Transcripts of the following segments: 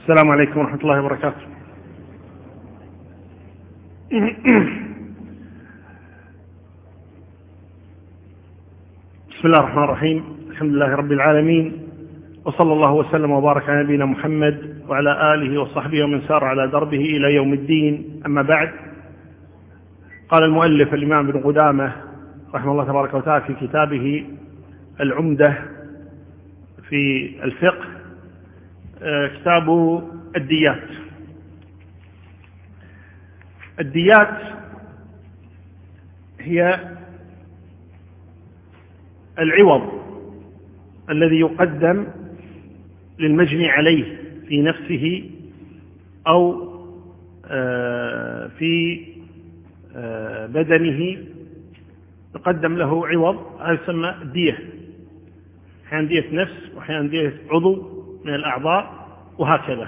السلام عليكم ورحمة الله وبركاته. بسم الله الرحمن الرحيم. الحمد لله رب العالمين، وصلى الله وسلم وبارك على نبينا محمد وعلى آله وصحبه ومن سار على دربه إلى يوم الدين. أما بعد، قال المؤلف الإمام ابن قدامة رحمه الله تبارك وتعالى في كتابه العمدة في الفقه، كتاب الديات. الديات هي العوض الذي يقدم للمجني عليه في نفسه أو في بدنه، يقدم له عوض، هذا يسمى دية. أحيانا دية نفس، وأحيانا دية عضو من الأعضاء، وهكذا.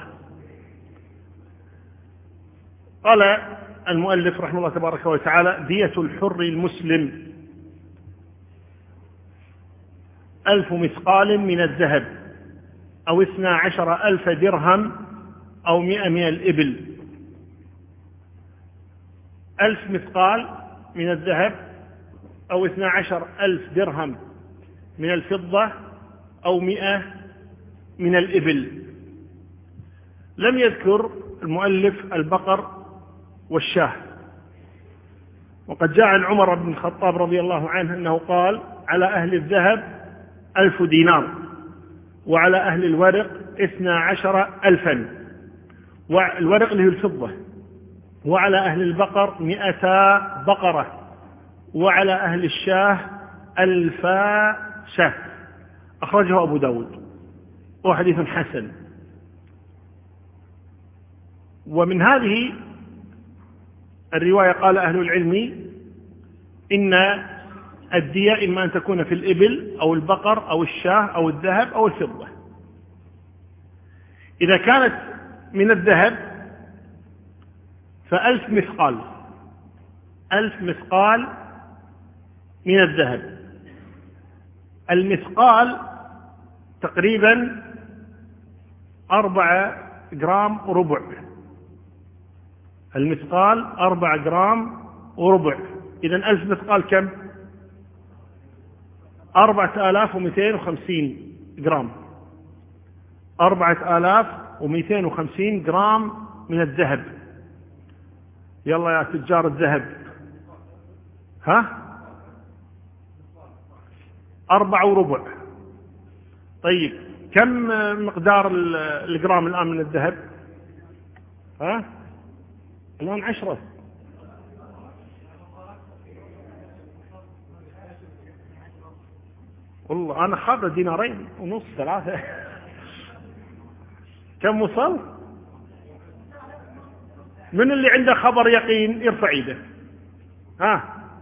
قال المؤلف رحمه الله تبارك وتعالى: دية الحر المسلم 1000 مثقال من الذهب، أو 12,000 درهم، أو 100 من الإبل. 1000 مثقال من الذهب، أو 12,000 درهم من الفضة، أو 100 من الإبل. لم يذكر المؤلف البقر والشاه. وقد جاء عن عمر بن الخطاب رضي الله عنه أنه قال: على أهل الذهب 1000 دينار، وعلى أهل الورق 12,000، والورق اللي هي الفضة، وعلى أهل البقر 200 بقرة، وعلى أهل الشاه 1000 شاه. أخرجه أبو داود، وهو حديث حسن. ومن هذه الرواية قال أهل العلم إن الدية إما أن تكون في الإبل أو البقر أو الشاه أو الذهب أو الفضة. إذا كانت من الذهب ف1000 مثقال، 1000 مثقال من الذهب. المثقال تقريبا 4 جرام وربع. المثقال 4 جرام وربع. إذن 1000 مثقال كم؟ 4250 جرام. 4250 جرام من الذهب. يلا يا تجار الذهب، ها؟ 4 وربع. طيب كم مقدار الجرام الآن من الذهب؟ ها؟ الآن 10. والله أنا خابر 2.5 3. كم وصل؟ من اللي عنده خبر يقين يرفع يده. ها؟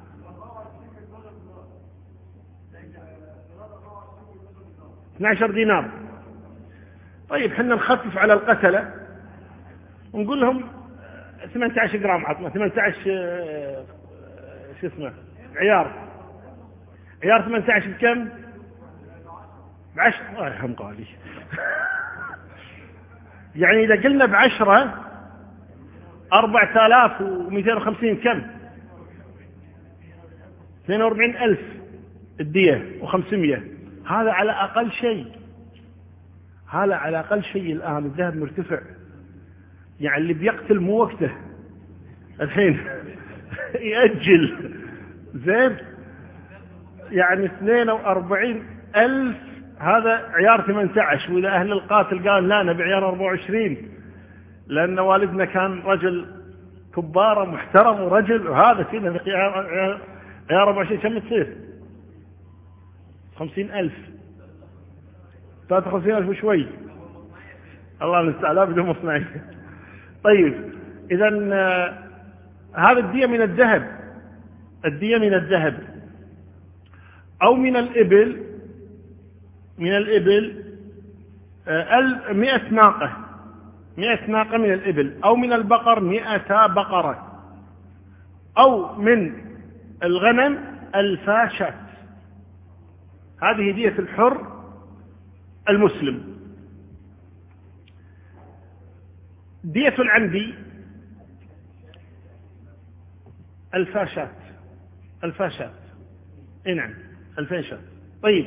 12 دينار. طيب حنا نخفف على القتلة ونقول لهم 18 جرام. عطنا 18 شو اسمه عيار 18 بكم؟ ب10. الله يرحم قالي. يعني إذا قلنا ب10 4250 كم؟ 42,000 الدية و500. هذا على أقل شيء. هذا على أقل شيء. الآن الذهب مرتفع، يعني اللي بيقتل مو وقته الحين. يأجل. زين، يعني 42,000 هذا عيار 18. وإذا أهل القاتل قال لا نبي عيار 24، لأن والدنا كان رجل كبار محترم ورجل، وهذا فينا عيار 24 كم تصير؟ 50,000 53,000 وشوي. الله المستعان بدون مصنعي. طيب إذن هذا الدية من الذهب. الدية من الذهب أو من الإبل. من الإبل 100 ناقة. 100 ناقة من الإبل. أو من البقر 100 بقرة. أو من الغنم 1000 شاة. هذه دية الحر المسلم. دية العمد الفاشات. نعم 2000 شاة. طيب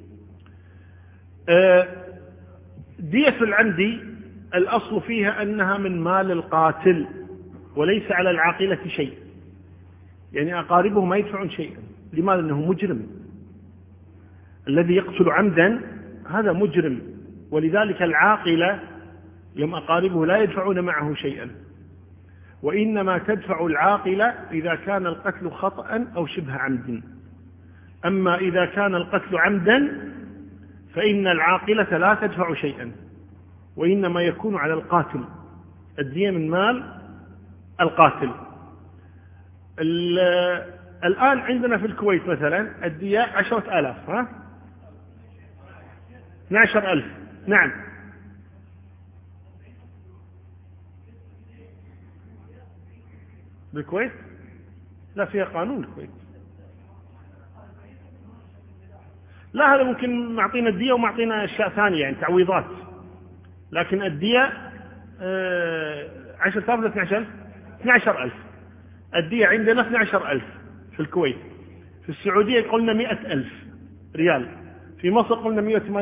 دية العمد الأصل فيها أنها من مال القاتل وليس على العاقلة شيء، يعني أقاربه ما يدفعون شيئا. لماذا؟ أنه مجرم، الذي يقتل عمدا هذا مجرم، ولذلك العاقلة يوم أقاربه لا يدفعون معه شيئا، وإنما تدفع العاقلة إذا كان القتل خطأ أو شبه عمد. أما إذا كان القتل عمدا فإن العاقلة لا تدفع شيئا، وإنما يكون على القاتل. الدية من مال القاتل. الآن عندنا في الكويت مثلا الدية 10,000 12,000. نعم بالكويت لا فيها قانون الكويت. لا هذا ممكن معطينا الدية ومعطينا أشياء ثانية يعني تعويضات، لكن الدية 10,000 ولا 12,000؟ 12,000. الدية عندنا 12,000 في الكويت. في السعودية قلنا 100,000 ريال. في مصر قلنا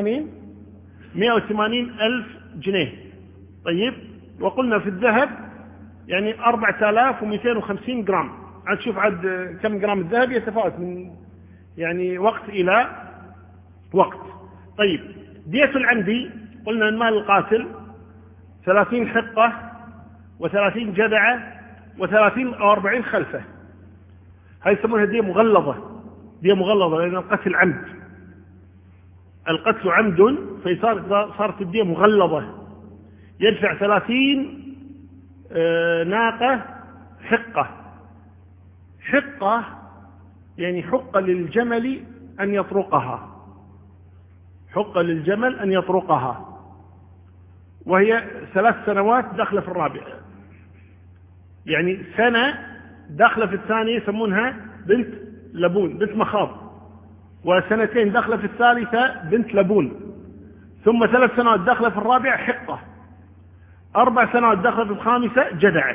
180,000 جنيه. طيب وقلنا في الذهب يعني 4,250 جرام. عاد تشوف عاد كم جرام الذهب يتفاوت من يعني وقت إلى وقت. طيب دية العمد قلنا من مال القاتل 30 حقة و30 جدعة و30 أو 40 خلفة. هاي يسمونها دية مغلظة. دية مغلظة لأن القتل عمد، القتل عمد، فصارت الدية مغلظة. يدفع 30 ناقة حقة. حقة يعني حق للجمل أن يطرقها، حق للجمل أن يطرقها، وهي 3 سنوات داخلة في الرابعة، يعني سنة داخلة في الثانية يسمونها بنت لبون، بنت مخاض، وسنتين داخلة في الثالثة بنت لبون، ثم 3 سنوات داخلة في الرابعة حقة، 4 سنوات داخلة في الخامسة جدعة.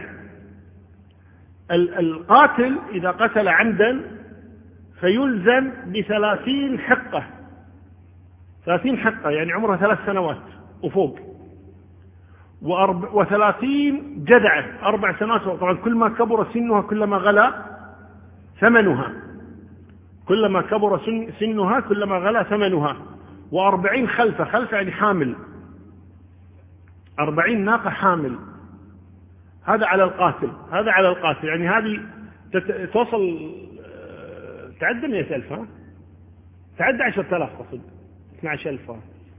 القاتل إذا قتل عمدا فيلزم ب30 حقة، 30 حقة يعني عمرها 3 سنوات وفوق، و30 جدعة 4 سنوات. طبعا كل ما كبر سنها كلما غلا ثمنها، كلما كبر سنها كلما غلا ثمنها. و40 خلفة. خلفة يعني حامل، 40 ناقة حامل. هذا على القاتل، هذا على القاتل. يعني هذه توصل تعدى 100,000 تعدى 10,000 قصد 12,000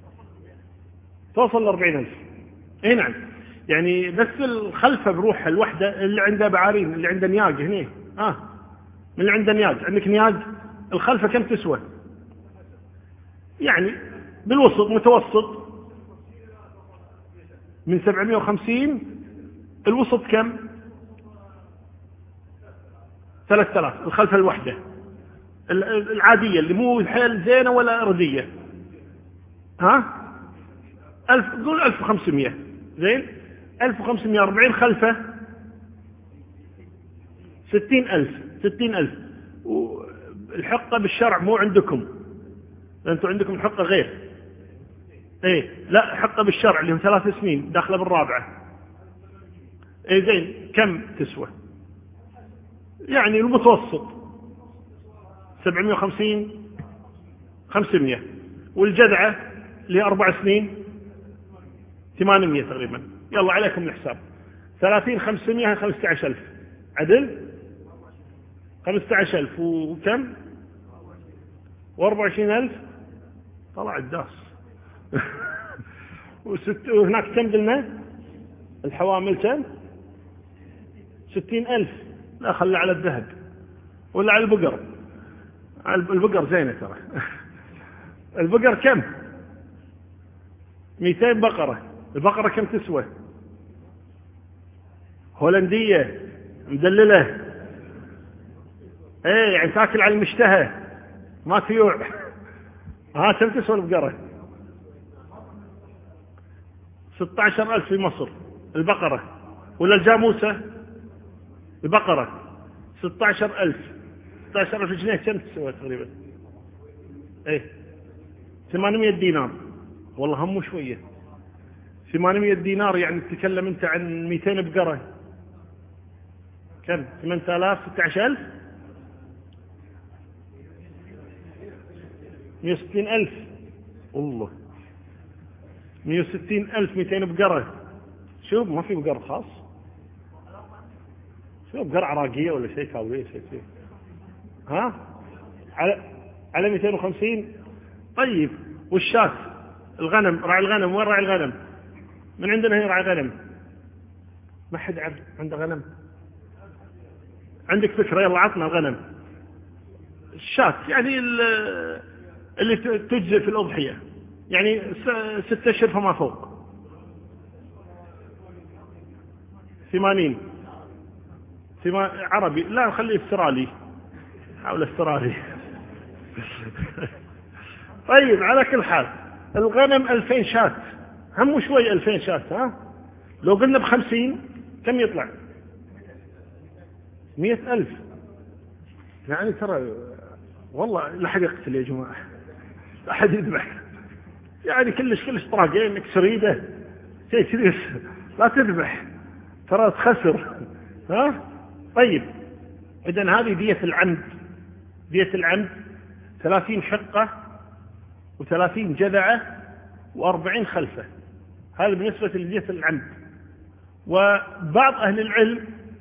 توصل 40,000. اي نعم. يعني بس الخلفة بروحها الوحدة اللي عندها بعارين، اللي عنده نياق هنا من اللي عنده نياق. عندك نياق الخلفة كم تسوى؟ يعني بالوسط متوسط من 750. الوسط كم؟ 3,000 الخلفة الوحدة العادية اللي مو حيل زينة ولا ردية. 1000 قول 1500 زين. 1540 خلفة 60,000. والحقة بالشرع مو عندكم، أنتم عندكم الحقة غير. ايه لا حقة بالشرع اللي هم 3 سنين داخلة بالرابعة. ايه زين كم تسوى؟ يعني المتوسط 750 500. والجدعة اللي 4 سنين 800 تقريبا. يلا عليكم الحساب. 30 500 15,000 عدل 15,000 وكم؟ و24,000 طلع الداس. وهناك كم قلنا؟ الحوامل كم؟ 60,000. لا خلى على الذهب ولا على البقر. البقر زينة ترى. البقر كم؟ 200 بقرة. البقرة كم تسوى؟ هولندية مدللة. ايه يعني تاكل على المشتهى ما تيوع. كم تسوى البقرة؟ 16,000 في مصر البقرة. ولا الجاموسة؟ البقرة 16,000 جنيه كم تسوى تقريبا؟ ايه 800 دينار. والله هم شوية 800 دينار، يعني تتكلم انت عن 200 بقرة، كم 8000 16,000 160,000. والله 160,000 200 بقرة. شوف ما في بقرة خاص، شوف بقرة عراقية ولا شيء كاوية شيء ها على 250. طيب والشاة الغنم، راعي الغنم وين راعي الغنم؟ من عندنا هي راعي غنم، ما حد عنده غنم. عندك فكرة؟ يلا عطنا الغنم. الشاة يعني اللي تجزئ في الأضحية، يعني 6 أشهر فما فوق. 80 عربي، لا خليه استرالي، حاول استرالي. طيب على كل حال الغنم 2000 شاة، هم شوي 2000 شاة. ها لو قلنا ب50 كم يطلع؟ 100,000. يعني ترى والله لا حد يقتل يا جماعة، لا حد يذبح، يعني كلش طراقين انك سريدة شيء كذي، لا تذبح ترى تخسر. ها طيب إذن هذه دية العمد. دية العمد 30 حقة و30 جذعة و40 خلفة. هذا بالنسبة لدية العمد. وبعض أهل العلم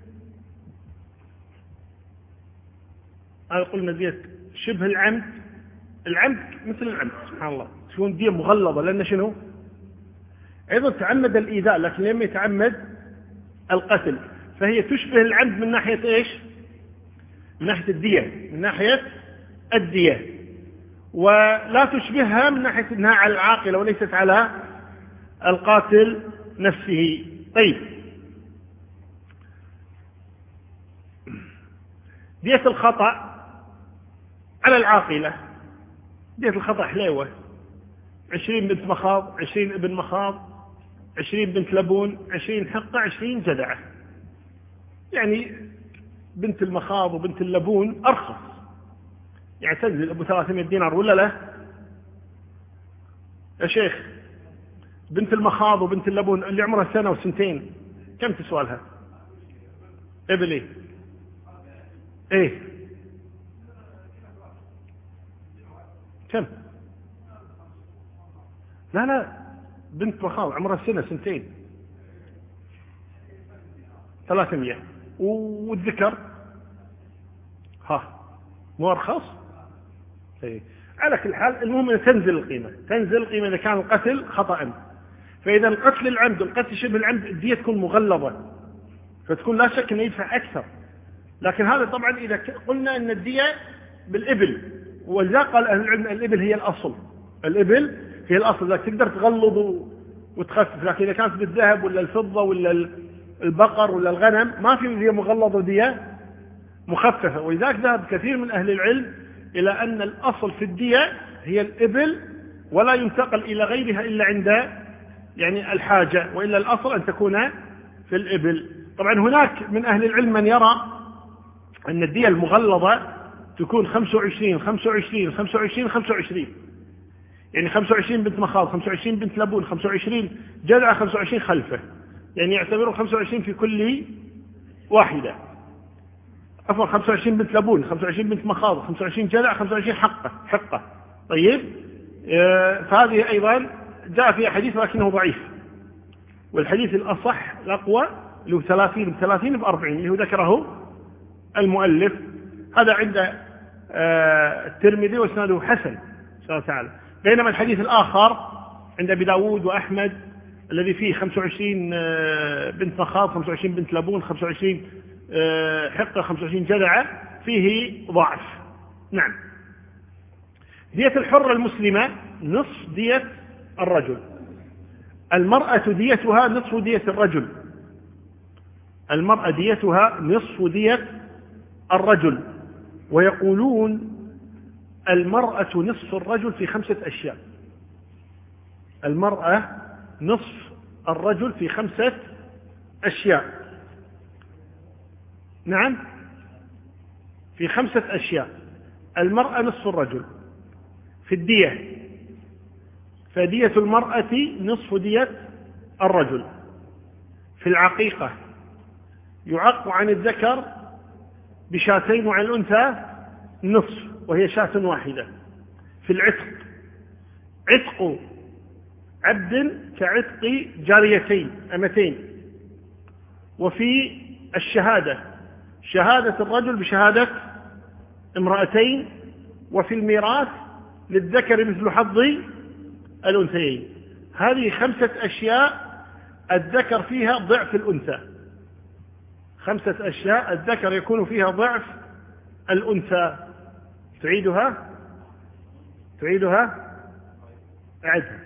قلنا دية شبه العمد. العمد مثل العمد سبحان الله تكون دية مغلظة، لأن شنو أيضا تعمد الإيذاء لكن لم يتعمد القتل، فهي تشبه العمد من ناحية إيش؟ من ناحية الدية، من ناحية الدية، ولا تشبهها من ناحية أنها على العاقلة وليست على القاتل نفسه. طيب دية الخطأ على العاقلة. دية الخطأ حليوة، 20 بنت مخاض، 20 ابن مخاض، 20 بنت لبون، 20 حقة، 20 جدعة. يعني بنت المخاض وبنت اللبون أرخص، يعني تنزل أبو 300 دينار ولا لا يا شيخ؟ بنت المخاض وبنت اللبون اللي عمرها سنة وسنتين كم تسوى لها؟ إبلي إيه كم؟ لا بنت مخاض عمرها سنة سنتين 300. والذكر مو أرخص. إيه. على كل حال المهم أن تنزل القيمة إذا كان القتل خطأ. فإذا القتل العمد والقتل شبه العمد الدية تكون مغلظة، فتكون لا شك أن يدفع أكثر. لكن هذا طبعا إذا قلنا أن الدية بالإبل، ولذلك قال أهل العلم الإبل هي الأصل. الإبل هي الأصل، لكن تقدر تغلظ وتخفف. لكن إذا كانت بالذهب ولا الفضة ولا البقر ولا الغنم ما في دية مغلظة ودية مخففة. ولذلك ذهب كثير من أهل العلم إلى أن الأصل في الدية هي الإبل، ولا ينتقل إلى غيرها إلا عند يعني الحاجة، وإلا الأصل أن تكون في الإبل. طبعا هناك من أهل العلم من يرى أن الدية المغلظة تكون 25 25 25 25، يعني 25 بنت مخاض، 25 بنت لبون، 25 جذعة، 25 خلفة، يعني يعتبرون 25 في كل واحدة. عفوا 25 بنت لبون، 25 بنت مخاض، 25 جذع، 25 حقة. طيب فهذه أيضا جاء فيها حديث لكنه ضعيف، والحديث الأصح الأقوى اللي هو 30 ب40 اللي هو ذكره المؤلف. هذا عند الترمذي واسناده حسن إن شاء الله تعالى. بينما الحديث الآخر عند أبي داود وأحمد الذي فيه 25 بنت مخاض، 25 بنت لبون، 25 حقة، 25 جذعة، فيه ضعف. نعم. دية الحرة المسلمة نصف دية الرجل. المرأة ديتها نصف دية الرجل. المرأة ديتها نصف دية الرجل. ويقولون المرأة نصف الرجل في 5 أشياء. المرأة نصف الرجل في 5 أشياء. نعم، في 5 أشياء. المرأة نصف الرجل في الدية، فدية المرأة نصف دية الرجل. في العقيقة يعق عن الذكر بشاتين وعن الأنثى نصف وهي شاة واحدة. في العتق عتق عبد كعتق جاريتين أمتين. وفي الشهادة شهادة الرجل بشهادة امرأتين. وفي الميراث للذكر مثل حظ الأنثيين. هذه 5 أشياء الذكر فيها ضعف الأنثى. 5 أشياء الذكر يكون فيها ضعف الأنثى. تعيدها أعدها.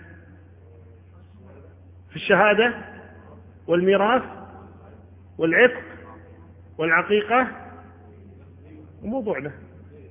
في الشهادة والميراث والعتق والعقيقة وموضوعنا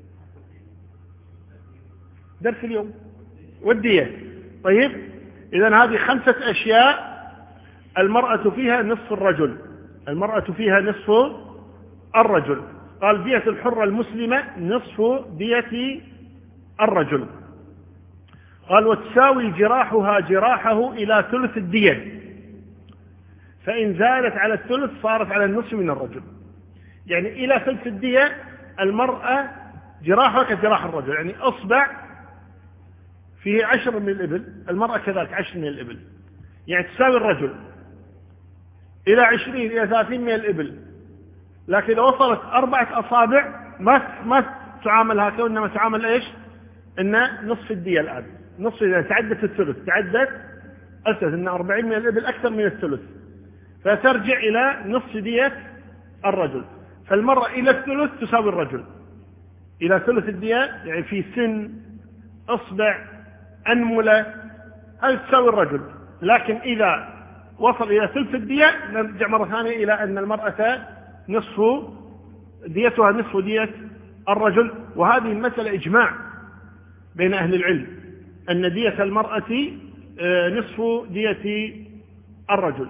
درس اليوم والدية. طيب، إذن هذه 5 أشياء المرأة فيها نصف الرجل. المرأة فيها نصف الرجل. قال دية الحرة المسلمة نصف دية الرجل. قال وتساوي جراحها جراحه إلى ثلث الدية، فإن زالت على الثلث صارت على النصف من الرجل. يعني إلى ثلث الدية المرأة جراحها كجراح الرجل، يعني أصبع فيه 10 من الإبل، المرأة كذلك 10 من الإبل، يعني تساوي الرجل إلى 20 إلى 30 من الإبل. لكن إذا وصلت 4 أصابع ما تعامل هكذا، إنما تعامل إيش؟ إن نصف الدية الآن، نصف إذا تعدت الثلث، تعدت الثلث، إن 40 من الإبل أكثر من الثلث، فترجع إلى نصف دية الرجل. فالمرأة إلى الثلث تساوي الرجل، إلى ثلث الدية، يعني في سن أصبع أنملة هذه تساوي الرجل. لكن إذا وصل إلى ثلث الدية نرجع مرة ثانية إلى أن المرأة نصف ديتها نصف دية الرجل. وهذه المسألة إجماع بين أهل العلم أن دية المرأة نصف دية الرجل.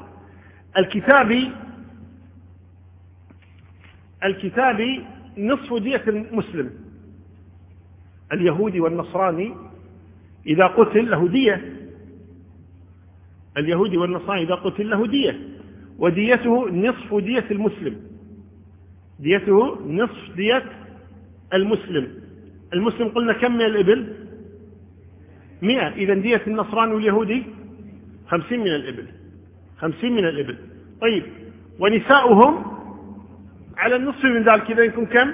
الكتابي نصف دية المسلم. اليهودي والنصراني إذا قتل له دية، اليهودي والنصراني إذا قتل له دية، وديته نصف دية المسلم، ديته نصف دية المسلم. المسلم قلنا كم من الإبل؟ 100. إذن دية النصراني واليهودي 50 من الإبل، 50 من الإبل. طيب، ونساؤهم على النصف من ذلك، إذا يكون كم؟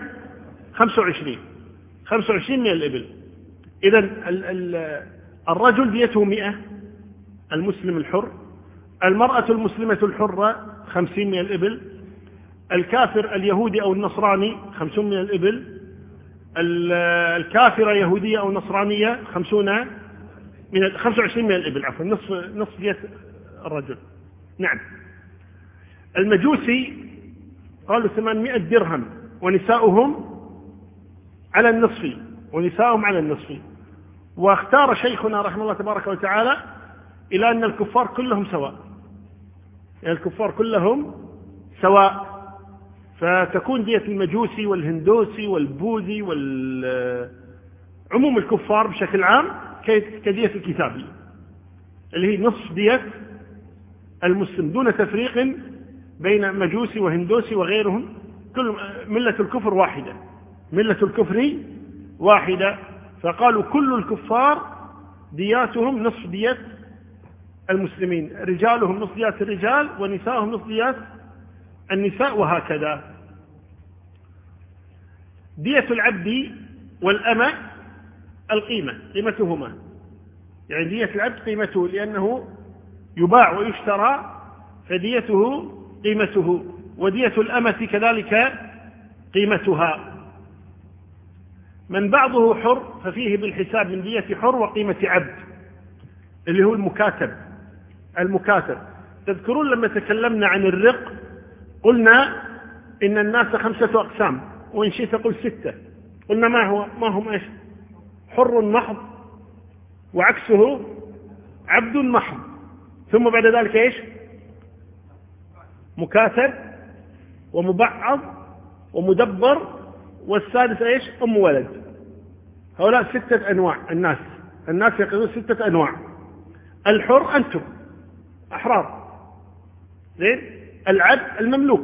25 من الإبل. إذن الرجل ديته 100 المسلم الحر، المرأة المسلمة الحرة 50 من الإبل، الكافر اليهودي أو النصراني 50 من الإبل، الكافرة يهودية أو نصرانية 25 من الإبل، عفوا نصف دية الرجل. نعم. المجوسي قالوا 800 درهم، ونساؤهم على النصف، واختار شيخنا رحمه الله تبارك وتعالى إلى أن الكفار كلهم سواء، يعني الكفار كلهم سواء، فتكون دية المجوسي والهندوسي والبوذي عموم الكفار بشكل عام كدية الكتابي اللي هي نصف دية المسلم، دون تفريق بين مجوسي وهندوسي وغيرهم. كل ملة الكفر واحدة، فقالوا كل الكفار دياتهم نصف دية المسلمين، رجالهم نصف ديات الرجال ونساءهم نصف ديات النساء، وهكذا. دية العبد والأمة قيمتهما، يعني دية العبد قيمته لأنه يباع ويشترى فديته قيمته، ودية الأمة كذلك قيمتها. من بعضه حر ففيه بالحساب من دية حر وقيمة عبد، اللي هو المكاتب. تذكرون لما تكلمنا عن الرق قلنا إن الناس 5 أقسام، وإن شئت قل 6. قلنا ما هم إيش؟ حر محض، وعكسه عبد محض، ثم بعد ذلك إيش؟ مكاتب ومبعض ومدبر، والسادس إيش؟ أم ولد. هؤلاء 6 أنواع. الناس يقولون 6 أنواع. الحر أنتم أحرار، زين. العبد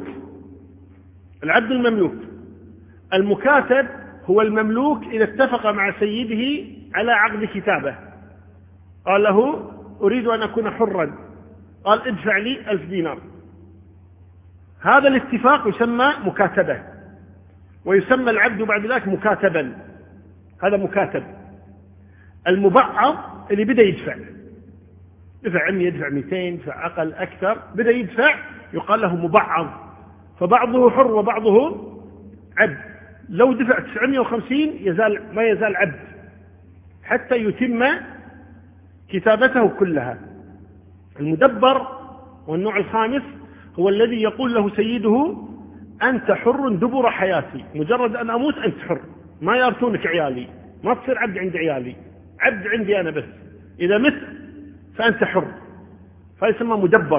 المملوك. المكاتب هو المملوك إذا اتفق مع سيده على عقد كتابة، قال له أريد أن أكون حرا، قال ادفع لي 1000 دينار. هذا الاتفاق يسمى مكاتبة، ويسمى العبد بعد ذلك مكاتبا. هذا مكاتب. المبعض اللي بدأ يدفع 100، يدفع 200، يدفع أقل أكثر، بدأ يدفع، يقال له مبعض. فبعضه حر وبعضه عبد. لو دفع 950 ما يزال عبد حتى يتم كتابته كلها. المدبر والنوع الخامس هو الذي يقول له سيده أنت حر دبر حياتي، مجرد أن أموت أنت حر، ما يرثونك عيالي، ما تصير عبد عند عيالي، عبد عندي أنا بس، إذا مت فأنت حر. فيسمى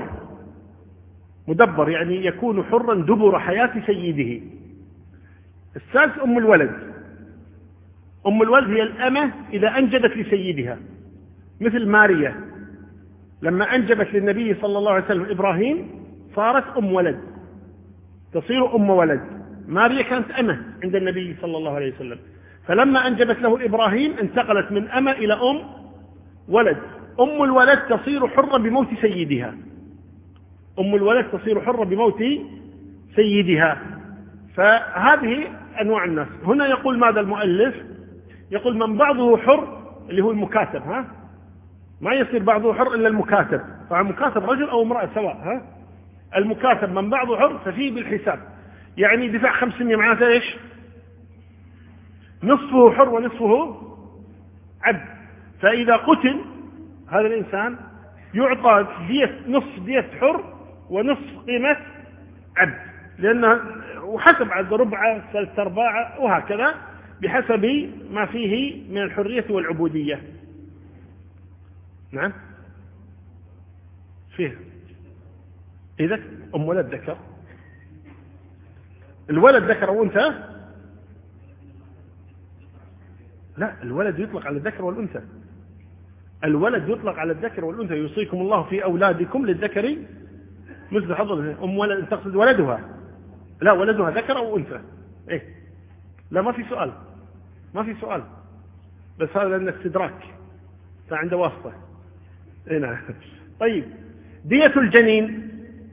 مدبر يعني يكون حرا دبر حياة سيده. الثالث أم الولد هي الأمة إذا أنجبت لسيدها، مثل ماريا لما أنجبت للنبي صلى الله عليه وسلم إبراهيم صارت أم ولد، تصير أم ولد. ماريا كانت أمة عند النبي صلى الله عليه وسلم، فلما أنجبت له إبراهيم انتقلت من أمة إلى أم ولد. أم الولد تصير حرة بموت سيدها. فهذه أنواع الناس. هنا يقول ماذا المؤلف؟ يقول من بعضه حر اللي هو المكاتب، ما يصير بعضه حر إلا المكاتب، فمكاتب رجل أو امرأة سواء. المكاتب من بعضه حر ففيه بالحساب، يعني دفع 500 معناته إيش؟ نصفه حر ونصفه عبد. فإذا قتل هذا الإنسان يعطى نصف دية حر ونصف قيمة عبد، لأنه وحسب عد ربعة 3/4 وهكذا بحسب ما فيه من الحرية والعبودية. نعم فيه. إذا أم ولد ذكر، الولد ذكر أو أنثى؟ لا، الولد يطلق على الذكر والأنثى. الولد يطلق على الذكر والأنثى. يوصيكم الله في أولادكم للذكر مثل حظ الأنثيين. أم ولد تقصد ولدها؟ لا، ولدها ذكر أو أنثى. إيه؟ لا، ما في سؤال، بس هذا لأن استدراك فعنده واسطة. إيه نعم. طيب، دية الجنين،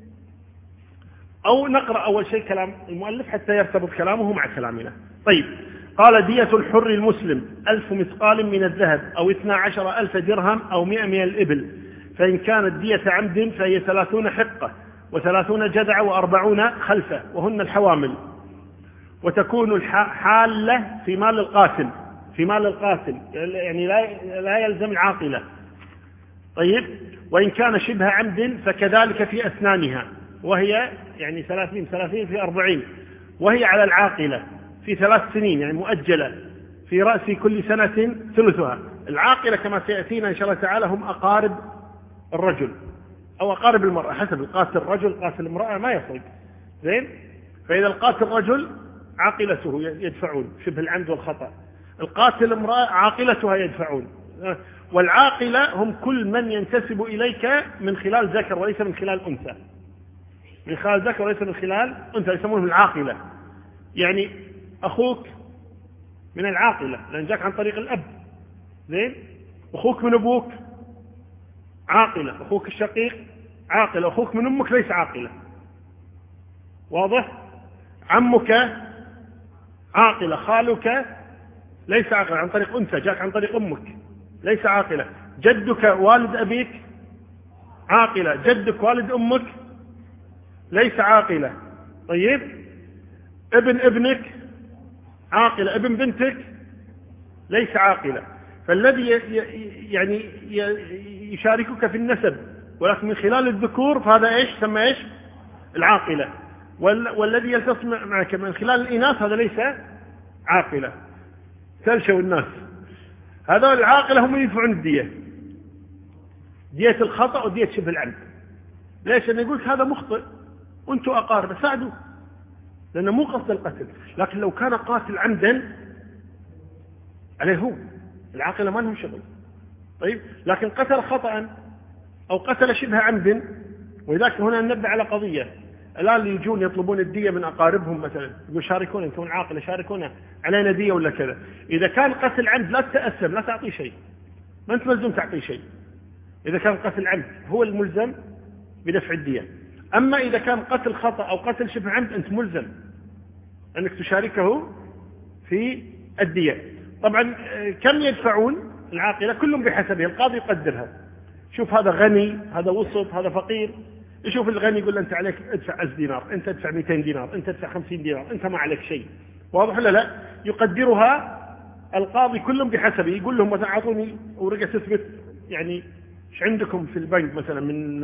أو نقرأ أول شيء كلام المؤلف حتى يرتبط كلامه مع كلامنا. طيب، قال دية الحر المسلم 1000 مثقال من الذهب أو 12,000 درهم أو 100 من الإبل، فإن كانت دية عمد فهي 30 حقة و30 جذع و40 خلفة، وهن الحوامل. وتكون الحالة في مال القاتل، يعني لا يلزم العاقلة. طيب، وإن كان شبه عمد فكذلك في أسنانها، وهي يعني 30 في 40، وهي على العاقلة في 3 سنين يعني مؤجلة، في رأس كل سنة ثلثها. العاقلة كما سيأتينا إن شاء الله تعالى هم أقارب الرجل أو أقارب المرأة، حسب القاتل رجل قاتل امرأة ما يفرق. زين. فإذا القاتل رجل عاقلته يدفعون شبه العمد والخطأ، القاتل امرأة عاقلتها يدفعون. والعاقلة هم كل من ينتسب إليك من خلال ذكر وليس من خلال أنثى، من خلال ذكر وليس من خلال أنثى، يسمونه العاقلة. يعني أخوك من العاقلة لأن جاك عن طريق الأب، زين. أخوك من أبوك عاقلة، أخوك الشقيق عاقلة، أخوك من أمك ليس عاقلة. واضح؟ عمك عاقلة، خالك ليس عاقلة عن طريق أنثى، جاك عن طريق أمك ليس عاقلة. جدك والد أبيك عاقلة، جدك والد أمك ليس عاقلة. طيب، ابن ابنك عاقلة، ابن بنتك ليس عاقلة. فالذي يعني يشاركك في النسب ولكن من خلال الذكور فهذا ايش سمى ايش؟ العاقلة. والذي يلتصق معك من خلال الإناث هذا ليس عاقلة. تلشوا الناس. هذول العاقلة هم يدفعون الدية، دية الخطأ ودية شبه العمد. ليش؟ أنا يقولك هذا مخطئ وانتوا أقارب، ساعدوا لأنه مو قصد القتل. لكن لو كان قاتل عمدا عليه هو، العاقلة ما لهم شغل. طيب لكن قتل خطأ أو قتل شبه عمد، ولذلك هنا ننبه على قضية. الآن اللي يجون يطلبون الدية من أقاربهم مثلا، يقول شاركونا أنتم العاقلة، شاركونا علينا دية ولا كذا. إذا كان قتل عمد لا تتأثم، لا تعطيه شيء، ما أنت ملزم تعطيه شيء. إذا كان قتل عمد هو الملزم بدفع الدية. أما إذا كان قتل خطأ أو قتل شبه عمد أنت ملزم أنك تشاركه في الدية. طبعا كم يدفعون العاقلة؟ كلهم بحسبه، القاضي يقدرها. شوف هذا غني، هذا وسط، هذا فقير. يشوف الغني يقول له أنت عليك ادفع 1000 دينار، أنت ادفع 200 دينار، أنت ادفع 50 دينار، أنت ما عليك شيء. واضح ولا لا؟ يقدرها القاضي كلهم بحسبه. يقول لهم مثلا أعطوني ورقة تثبت يعني ايش عندكم في البنك مثلا من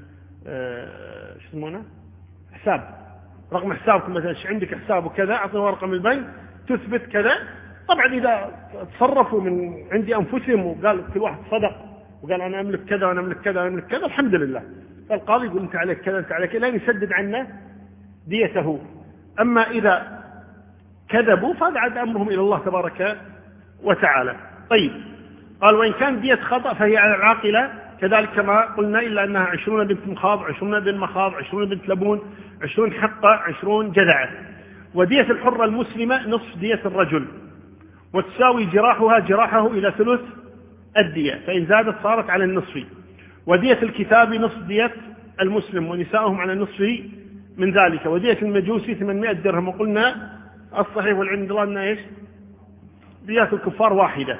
ايش يسمونه حساب، رقم حسابكم مثلا، ايش عندك حساب وكذا، اعطوني ورقه من البنك تثبت كذا. طبعا اذا تصرفوا من عند انفسهم وقال كل واحد صدق وقال انا املك كذا وانا املك كذا وانا املك كذا، الحمد لله. فالقاضي يقول انت عليك كذا انت عليك كذا، لين يسدد عنه ديته. اما اذا كذبوا فهذا عاد امرهم الى الله تبارك وتعالى. طيب قال وإن كان دية خطأ فهي على العاقلة كذلك كما قلنا، إلا أنها 20 بنت مخاض، 20 بنت مخاض، 20 بنت لبون، 20 حقة، 20 جذعة. ودية الحرة المسلمة نصف دية الرجل، وتساوي جراحه إلى ثلث الدية، فإن زادت صارت على النصف. ودية الكتاب نصف دية المسلم، ونساؤهم على النصف من ذلك. ودية المجوسي 800 درهم. وقلنا الصحيح والعند الله أنها إيش؟ دية الكفار واحدة.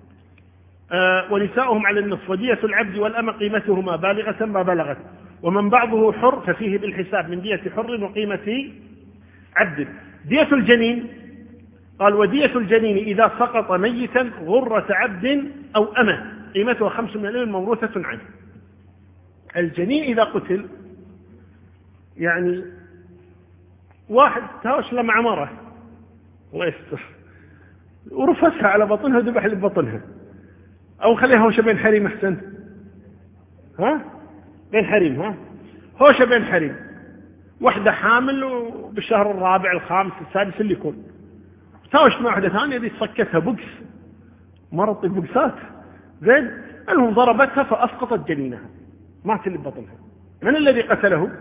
ونساؤهم على النصف. ودية العبد والأمة قيمتهما بالغة ما بلغت. ومن بعضه حر ففيه بالحساب من دية حر وقيمة عبد. دية الجنين قال ودية الجنين إذا سقط ميتا غرة عبد أو أمة قيمتها 5 من الإبل موروثة عنه. الجنين إذا قتل يعني واحد تهاوش له مع مرة الله يستر ورفسها على بطنها وذبح اللي ببطنها، أو خليها هوشة بين حريم أحسن، بين حريم، هوشة بين حريم، واحدة حامل وبالشهر الرابع الخامس السادس اللي يكون تهاوش مع واحدة ثانية دي تسكتها بقس مرض البقسات زين، المهم ضربتها فأسقطت جنينها مات اللي ببطنها. من الذي قتله؟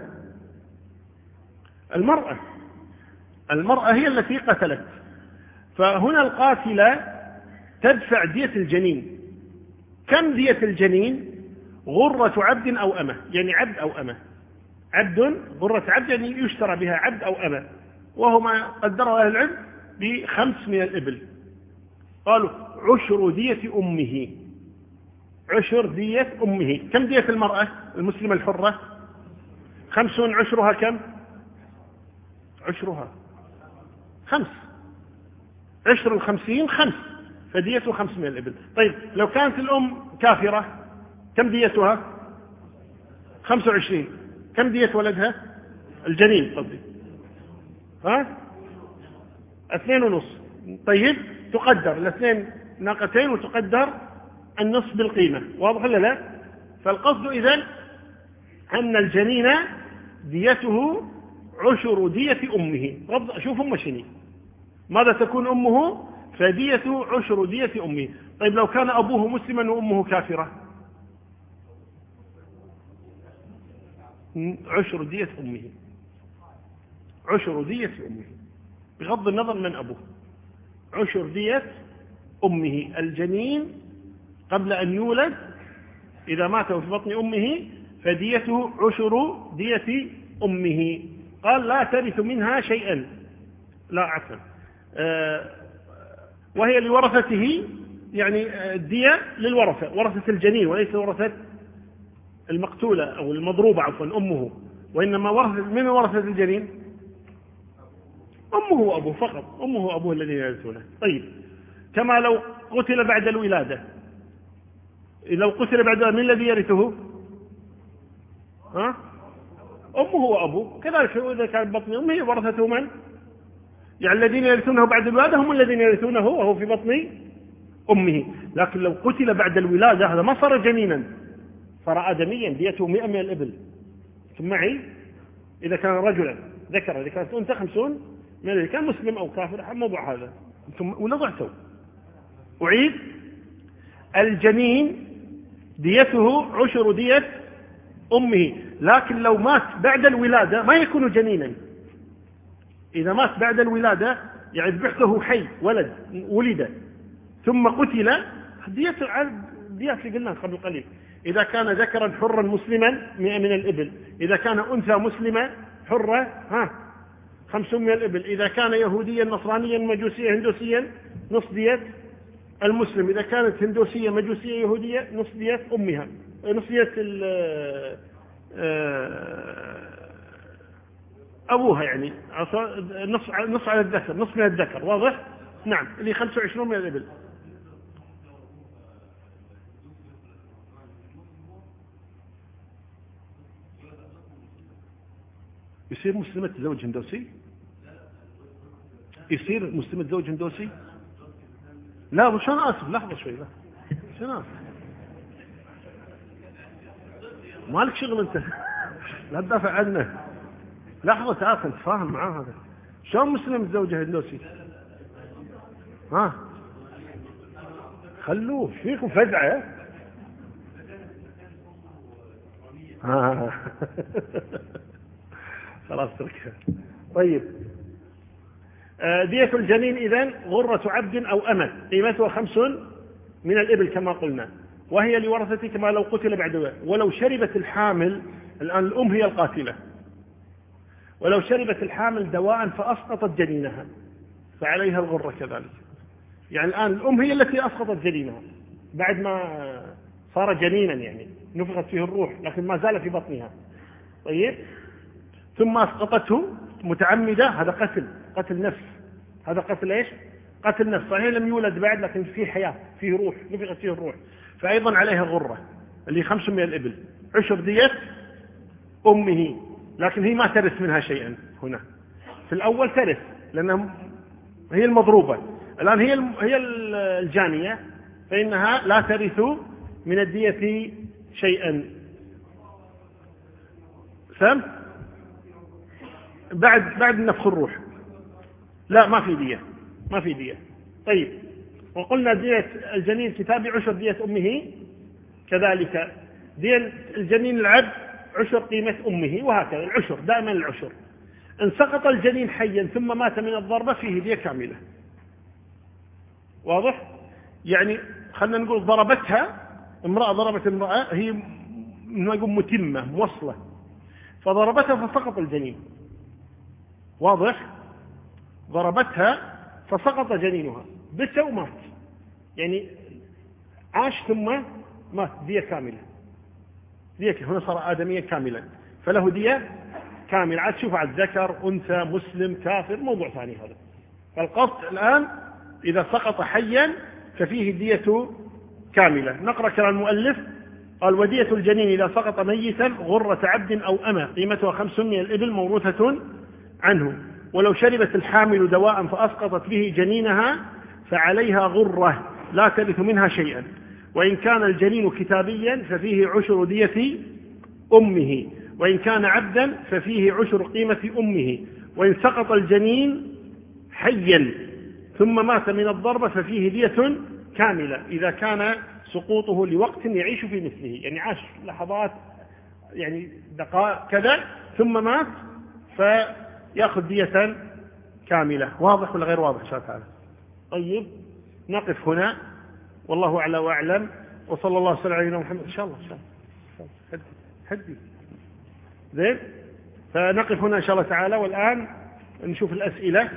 المرأة هي التي قتلت. فهنا القاتلة تدفع دية الجنين. كم دية الجنين؟ غرة عبد أو أمة، يعني عبد أو أمة. عبد غرة عبد يعني يشترى بها عبد أو أمة، وهو ما قدره أهل العلم ب5 من الإبل. قالوا عشر دية أمه، عشر دية أمه. كم دية المرأة المسلمة الحرة؟ 50. عشرها كم؟ عشرها 5. عشر 50 5، فديته 5 من الإبل. طيب لو كانت الأم كافرة كم ديتها؟ 25. كم دية ولدها الجنين؟ قصدي 2.5. طيب تقدر الاثنين ناقتين وتقدر النصف بالقيمة. واضح ولا لا؟ فالقصد إذن أن الجنين ديته عشر دية أمه. شوف أمه شني ماذا تكون أمه؟ فدية عشر دية أمه. طيب لو كان أبوه مسلما وأمه كافرة؟ عشر دية أمه، عشر دية أمه بغض النظر من أبوه. عشر دية أمه. الجنين قبل أن يولد إذا مات في بطن أمه فديته عشر دية أمه. قال لا ترث منها شيئا، لا عفوا، وهي لورثته، يعني الدية للورثة، ورثة الجنين وليس ورثة المقتولة أو المضروبة عفوا أمه، وإنما ورثة من ورثة الجنين؟ أمه وأبوه فقط، أمه وأبوه الذين يرثونه. طيب كما لو قتل بعد الولادة، لو قتل بعد من الذي يرثه؟ أمه وأبوه. كذلك إذا كان بطن أمه ورثته من؟ يعني الذين يرثونه بعد الولادة هم الذين يرثونه وهو في بطن أمه. لكن لو قتل بعد الولادة هذا ما صار جنينا، صار آدميا، ديته 100 من الإبل. ثم معي إذا كان رجلا ذكر، إذا كانت أنثى 50 من الإبل، كان مسلم أو كافر موضوع هذا. أنتم ولا ضعتوا. أعيد: الجنين ديته 10 دية أمه، لكن لو مات بعد الولادة ما يكون جنينا. إذا مات بعد الولادة يعني ذبحته حي، ولد ولد ثم قتل، دية اللي قلنا قبل قليل. إذا كان ذكرا حرا مسلما 100 من الإبل، إذا كان أنثى مسلمة حرة 50 من الإبل، إذا كان يهوديا نصرانيا مجوسيا هندوسيا نصف دية المسلم، إذا كانت هندوسية مجوسية يهودية نصف دية أمها، نصف دية أبوها، يعني نصف على الذكر، نصف من الذكر. واضح؟ نعم، اللي 25 من الإبل. يصير مسلمة تزوج هندوسي؟ يصير مسلمة تزوج هندوسي؟ لا، مش أنا آسف، لحظة شوي، لا مش أنا آسف، مالك شغل أنت، لا تدافع عنه. لحظة تعال نتفاهم معاه. هذا شلون مسلم تزوجه هندوسي؟ خلوه فيكم فزعة. خلاص تركها. طيب، دية الجنين إذن غرة عبد أو أمة، قيمتها 5 من الإبل كما قلنا، وهي لورثته كما لو قتل بعد. ولو شربت الحامل، الآن الأم هي القاتلة، ولو شربت الحامل دواء فأسقطت جنينها فعليها الغرة كذلك. يعني الآن الأم هي التي أسقطت جنينها بعد ما صار جنينا، يعني نفخت فيه الروح لكن ما زال في بطنها. طيب، ثم أسقطته متعمدة، هذا قتل نفس. هذا قتل إيش؟ قتل نفس. صحيح لم يولد بعد لكن فيه حياة، فيه روح، نفخت فيه الروح، فأيضا عليها غرة اللي 5 من الإبل، 10 دية أمه، لكن هي ما ترث منها شيئا. هنا في الأول ترث لأنها هي المضروبة، الآن هي الجانية، فإنها لا ترث من الدية شيئا. فهم؟ بعد نفخ الروح لا، ما في دية. طيب، وقلنا دية الجنين كتابي 10 دية أمه، كذلك دية الجنين العبد 10 قيمة أمه، وهكذا العشر، دائما العشر. إن سقط الجنين حيا ثم مات من الضربة فيه دية كاملة. واضح؟ يعني خلنا نقول ضربتها امرأة، ضربت امرأة هي نقول متمة موصلة، فضربتها فسقط الجنين. واضح؟ ضربتها فسقط جنينها، بس ومات، يعني عاش ثم مات، دية كاملة. دية هنا صار آدميا كاملا، فله دية كاملة. عاد شوف، عاد ذكر أنثى مسلم كافر موضوع ثاني هذا. فالقصد الآن إذا سقط حيا ففيه دية كاملة. نقرأ كلام المؤلف. قال: ودية الجنين إذا سقط ميتا غرة عبد أو أمة، قيمتها 5 من الإبل موروثة عنه. ولو شربت الحامل دواء فأسقطت به جنينها فعليها غرة لا ترث منها شيئا. وإن كان الجنين كتابيا ففيه 10 دية أمه، وإن كان عبدا ففيه 10 قيمة أمه. وإن سقط الجنين حيا ثم مات من الضربة ففيه دية كاملة، إذا كان سقوطه لوقت يعيش في مثله، يعني عاش لحظات، يعني دقائق كذا، ثم مات فيأخذ دية كاملة. واضح ولا غير واضح؟ شاء تعالى. طيب، نقف هنا، والله أعلى وأعلم، وصلى الله وسلم على محمد. إن شاء الله هدي زين. فنقف هنا إن شاء الله تعالى، والآن نشوف الأسئلة.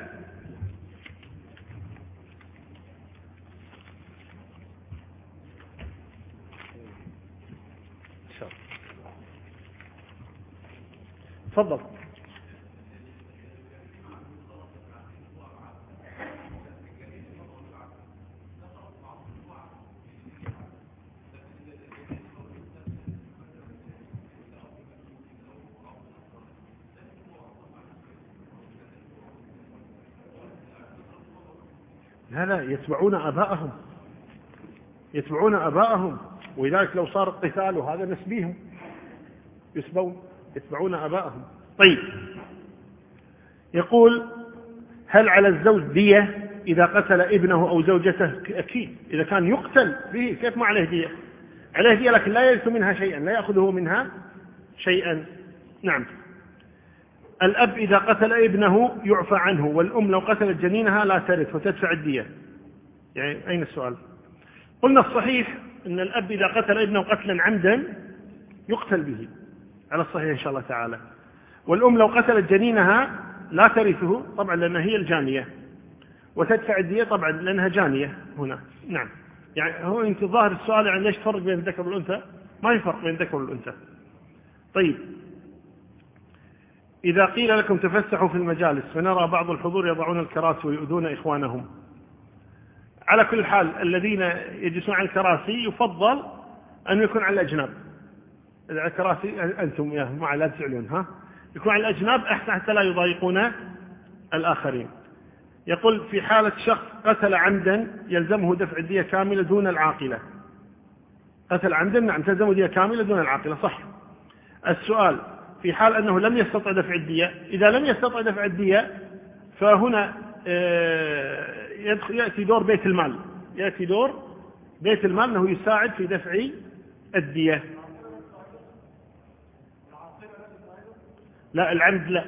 تفضل. لا يتبعون أباءهم، ولذلك لو صار القتال وهذا نسبيهم يتبعون أباءهم. طيب، يقول هل على الزوج دية إذا قتل ابنه أو زوجته؟ أكيد إذا كان يقتل به كيف ما عليه دية؟ عليه دية لكن لا يرث منها شيئا، لا يأخذه منها شيئا. نعم. الأب إذا قتل ابنه يعفى عنه، والأم لو قتلت جنينها لا ترث وتدفع الدية. يعني أين السؤال؟ قلنا الصحيح أن الأب إذا قتل ابنه قتلا عمدا يقتل به على الصحيح إن شاء الله تعالى، والأم لو قتلت جنينها لا ترثه طبعا لأنها هي الجانية، وتدفع الدية طبعا لأنها جانية هنا. نعم. يعني هو أنت ظاهر السؤال يعني ليش تفرق بين الذكر والأنثى؟ ما يفرق بين الذكر والأنثى. طيب، إذا قيل لكم تفسحوا في المجالس فنرى بعض الحضور يضعون الكراسي ويؤذون إخوانهم، على كل حال الذين يجلسون على الكراسي يفضل أن يكون على الأجناب. إذا الكراسي أنتم يا جماعة لا تزعلون، ها، يكون على الأجناب أحسن حتى لا يضايقون الآخرين. يقول في حالة شخص قتل عمدا يلزمه دفع الدية كاملة دون العاقلة. قتل عمدا نعم تلزمه دية كاملة دون العاقلة، صح. السؤال في حال أنه لم يستطع دفع الدية، إذا لم يستطع دفع الدية فهنا يأتي دور بيت المال، يأتي دور بيت المال أنه يساعد في دفع الدية. لا العمد لا،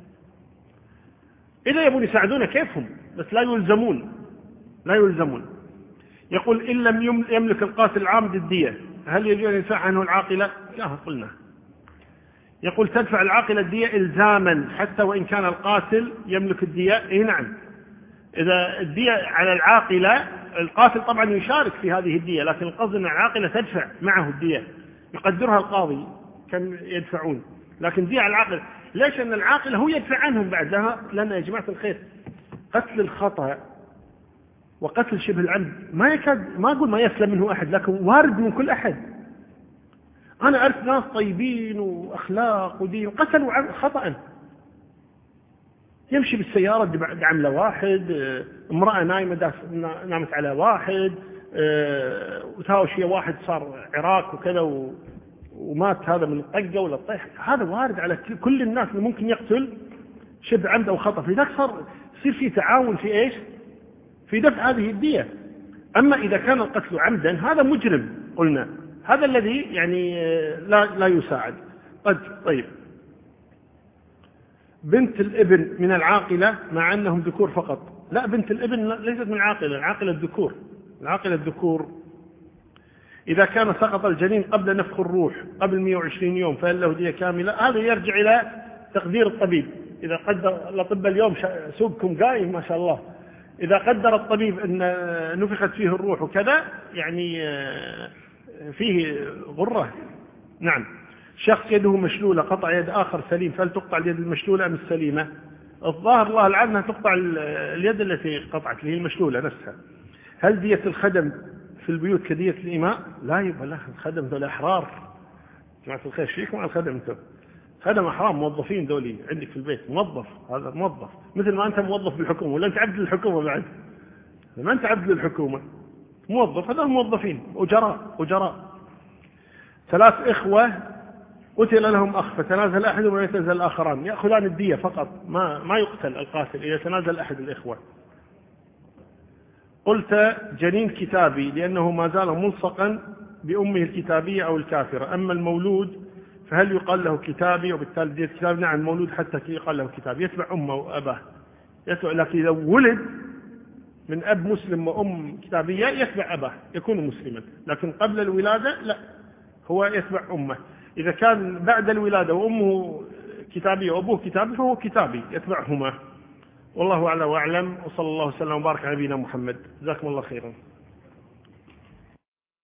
إذا يبون يساعدون كيفهم بس لا يلزمون، لا يلزمون. يقول إن لم يملك القاتل العامد الدية هل يجوز أن يدفع عنه العاقلة؟ لا قلنا. يقول تدفع العاقلة الدية إلزاما حتى وإن كان القاتل يملك الدية. إيه نعم، إذا الدية على العاقلة القاتل طبعا يشارك في هذه الدية، لكن القصد أن العاقلة تدفع معه الدية، يقدرها القاضي كم يدفعون، لكن دية على العاقلة. ليش؟ أن العاقلة هو يدفع عنهم بعد لها، لأن يا جماعة الخير قتل الخطأ وقتل شبه العمد ما يكاد، ما أقول ما يسلم منه أحد، لكن وارد من كل أحد. أنا أعرف ناس طيبين وأخلاق ودين قتلوا خطأ، يمشي بالسيارة بعملة واحد، امرأة نامت على واحد، وتهاوشية واحد صار عراك وكذا ومات هذا من الطقة ولا الطيح. هذا وارد على كل الناس اللي ممكن يقتل شبه عمد أو خطأ، فلذلك صار يصير في تعاون في إيش؟ في دفع هذه الدية. أما إذا كان القتل عمدا هذا مجرم، قلنا هذا الذي يعني لا يساعد. طيب، بنت الابن من العاقلة مع أنهم ذكور فقط؟ لا، بنت الابن ليست من العاقلة، العاقلة الذكور، العاقلة الذكور. إذا كان سقط الجنين قبل نفخ الروح قبل 120 يوم فهل له دية كاملة؟ هذا يرجع إلى تقدير الطبيب. إذا قدر الأطباء اليوم سوقكم قايم ما شاء الله، إذا قدر الطبيب أن نفخت فيه الروح وكذا يعني فيه غرة. نعم. شخص يده مشلولة قطع يد آخر سليم، فهل تقطع اليد المشلولة أم السليمة؟ الظاهر الله العالم أنها تقطع اليد التي قطعت اللي هي المشلولة نفسها. هل دية الخدم في البيوت كدية الإماء؟ لا يبقى لا، الخدم ذول أحرار. جماعة الخير شيكم على الخدم، انتم خدم أحرار موظفين دولي عندك في البيت، موظف، هذا موظف مثل ما أنت موظف بالحكومة، ولا أنت عبد للحكومة بعد؟ ما أنت عبد للحكومة، موظف، هذول موظفين أجراء. 3 إخوة قتل لهم أخ فتنازل أحدهم ويتنازل الآخران، يأخذان الدية فقط، ما يقتل القاتل إذا تنازل أحد الإخوة. قلت جنين كتابي لأنه ما زال ملصقا بأمه الكتابية أو الكافرة، أما المولود فهل يقال له كتابي وبالتالي دية كتابي؟ نعم، المولود حتى يقال له كتابي، يتبع أمه وأباه، لكن إذا ولد من أب مسلم وأم كتابية يتبع أباه يكون مسلما، لكن قبل الولادة لا، هو يتبع أمه. إذا كان بعد الولادة وأمه كتابية وأبوه كتابي فهو كتابي يتبعهما. والله أعلى وأعلم، وصلى الله وسلم وبارك على نبينا محمد. جزاكم الله خيرا.